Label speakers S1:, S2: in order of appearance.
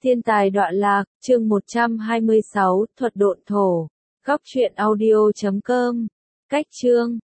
S1: Thiên tài đọa lạc, chương 126, thuật độn thổ. Góc truyện audio.com. Cách chương